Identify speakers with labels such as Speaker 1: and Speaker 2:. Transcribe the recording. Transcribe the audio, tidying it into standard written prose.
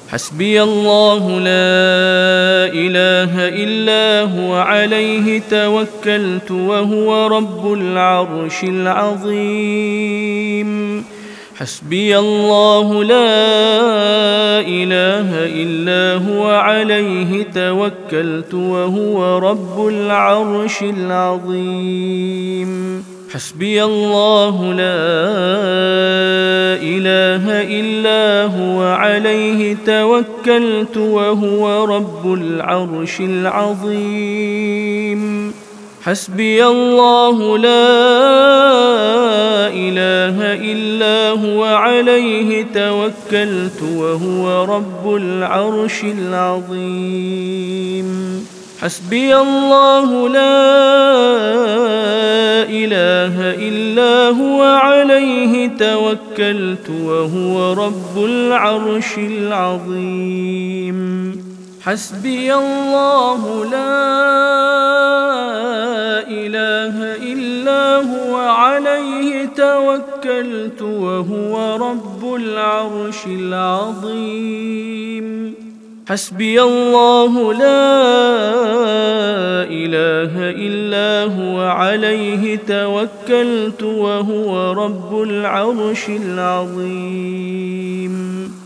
Speaker 1: حسبي الله لا إله إلا هو عليه توكلت وهو رب العرش العظيم. حسبي الله لا إله إلا هو عليه توكلت وهو رب العرش العظيم. حسبي الله لا إله إلا هو عليه توكلت وهو رب العرش العظيم. حسبي الله لا إله إلا هو عليه توكلت وهو رب العرش العظيم. حسبي الله لا إله إلا هو عليه توكلت وهو رب العرش العظيم. حسبي الله لا إله إلا هو عليه توكلت وهو رب العرش العظيم. حسبي الله لا إله إلا هو عليه توكلت وهو رب العرش العظيم.